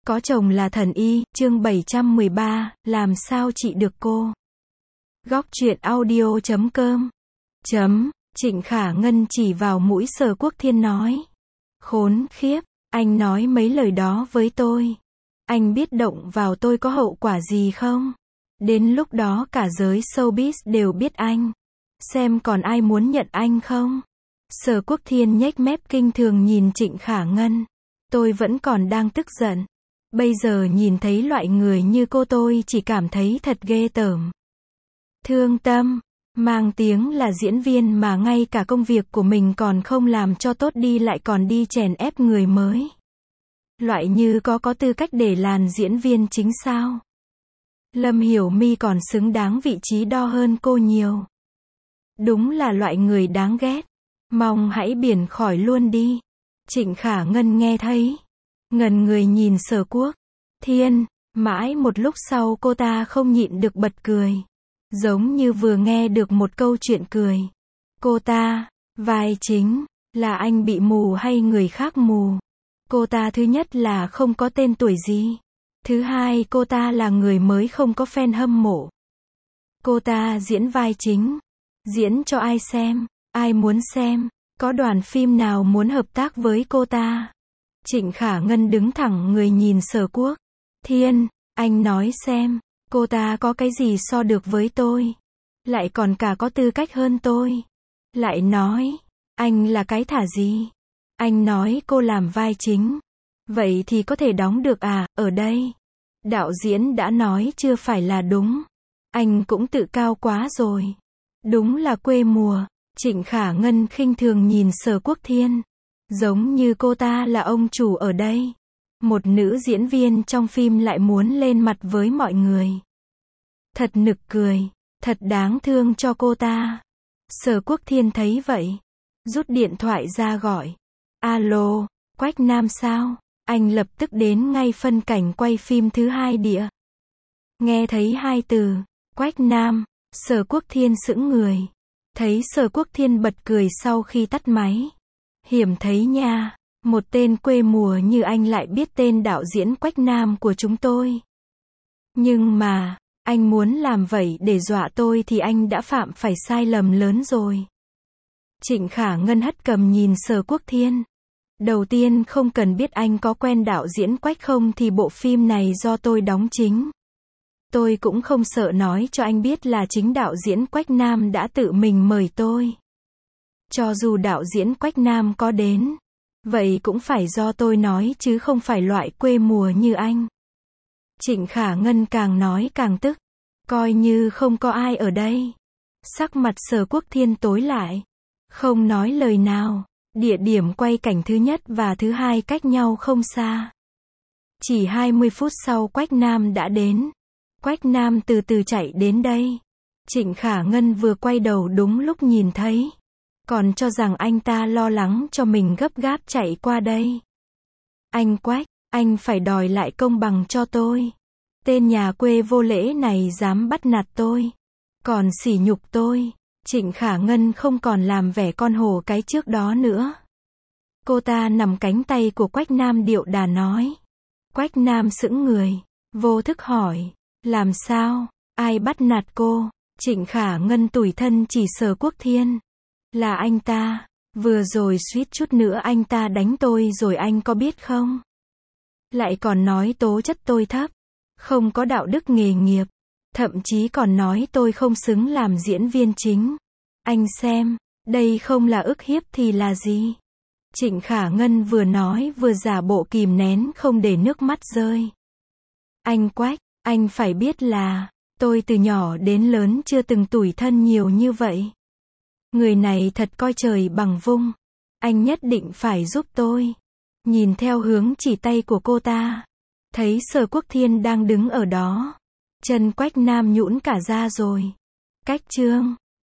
Có chồng là thần y, chương 713, làm sao trị được cô. Góc truyện audio.com. Trịnh Khả Ngân chỉ vào mũi Sở Quốc Thiên nói. Khốn khiếp, anh nói mấy lời đó với tôi. Anh biết động vào tôi có hậu quả gì không? Đến lúc đó cả giới showbiz đều biết anh. Xem còn ai muốn nhận anh không? Sở Quốc Thiên nhếch mép kinh thường nhìn Trịnh Khả Ngân. Tôi vẫn còn đang tức giận. Bây giờ nhìn thấy loại người như cô tôi chỉ cảm thấy thật ghê tởm. Thương tâm, mang tiếng là diễn viên mà ngay cả công việc của mình còn không làm cho tốt đi lại còn đi chèn ép người mới. Loại như có tư cách để làm diễn viên chính sao? Lâm Hiểu My còn xứng đáng vị trí đo hơn cô nhiều. Đúng là loại người đáng ghét. Mong hãy biển khỏi luôn đi. Trịnh Khả Ngân nghe thấy. Ngần người nhìn Sở Quốc Thiên, mãi một lúc sau cô ta không nhịn được bật cười. Giống như vừa nghe được một câu chuyện cười. Cô ta, vai chính, là anh bị mù hay người khác mù? Cô ta thứ nhất là không có tên tuổi gì. Thứ hai cô ta là người mới không có fan hâm mộ. Cô ta diễn vai chính. Diễn cho ai xem? Ai muốn xem? Có đoàn phim nào muốn hợp tác với cô ta? Trịnh Khả Ngân đứng thẳng người nhìn Sở Quốc Thiên, anh nói xem, cô ta có cái gì so được với tôi? Lại còn cả có tư cách hơn tôi. Lại nói, anh là cái thả gì? Anh nói cô làm vai chính. Vậy thì có thể đóng được à, ở đây? Đạo diễn đã nói chưa phải là đúng. Anh cũng tự cao quá rồi. Đúng là quê mùa. Trịnh Khả Ngân khinh thường nhìn Sở Quốc Thiên. Giống như cô ta là ông chủ ở đây. Một nữ diễn viên trong phim lại muốn lên mặt với mọi người. Thật nực cười. Thật đáng thương cho cô ta. Sở Quốc Thiên thấy vậy. Rút điện thoại ra gọi. Alo, Quách Nam sao? Anh lập tức đến ngay phân cảnh quay phim thứ hai địa. Nghe thấy hai từ, Quách Nam, Sở Quốc Thiên sững người. Thấy Sở Quốc Thiên bật cười sau khi tắt máy. Hiểm thấy nha, một tên quê mùa như anh lại biết tên đạo diễn Quách Nam của chúng tôi. Nhưng mà, anh muốn làm vậy để dọa tôi thì anh đã phạm phải sai lầm lớn rồi. Trịnh Khả Ngân hất cầm nhìn Sở Quốc Thiên. Đầu tiên không cần biết anh có quen đạo diễn Quách không thì bộ phim này do tôi đóng chính. Tôi cũng không sợ nói cho anh biết là chính đạo diễn Quách Nam đã tự mình mời tôi. Cho dù đạo diễn Quách Nam có đến, vậy cũng phải do tôi nói chứ không phải loại quê mùa như anh. Trịnh Khả Ngân càng nói càng tức. Coi như không có ai ở đây. Sắc mặt Sở Quốc Thiên tối lại. Không nói lời nào. Địa điểm quay cảnh thứ nhất và thứ hai cách nhau không xa. Chỉ 20 phút sau Quách Nam đã đến. Quách Nam từ từ chạy đến đây. Trịnh Khả Ngân vừa quay đầu đúng lúc nhìn thấy. Còn cho rằng anh ta lo lắng cho mình gấp gáp chạy qua đây. Anh Quách, anh phải đòi lại công bằng cho tôi. Tên nhà quê vô lễ này dám bắt nạt tôi. Còn sỉ nhục tôi. Trịnh Khả Ngân không còn làm vẻ con hổ cái trước đó nữa. Cô ta nằm cánh tay của Quách Nam điệu đà nói. Quách Nam sững người. Vô thức hỏi. Làm sao? Ai bắt nạt cô? Trịnh Khả Ngân tủi thân chỉ Sở Quốc Thiên. Là anh ta. Vừa rồi suýt chút nữa anh ta đánh tôi rồi anh có biết không? Lại còn nói tố chất tôi thấp. Không có đạo đức nghề nghiệp. Thậm chí còn nói tôi không xứng làm diễn viên chính. Anh xem, đây không là ức hiếp thì là gì? Trịnh Khả Ngân vừa nói vừa giả bộ kìm nén không để nước mắt rơi. Anh Quách, anh phải biết là, tôi từ nhỏ đến lớn chưa từng tủi thân nhiều như vậy. Người này thật coi trời bằng vung. Anh nhất định phải giúp tôi. Nhìn theo hướng chỉ tay của cô ta. Thấy Sở Quốc Thiên đang đứng ở đó. Chân Quách Nam nhũn cả ra rồi. Cách chương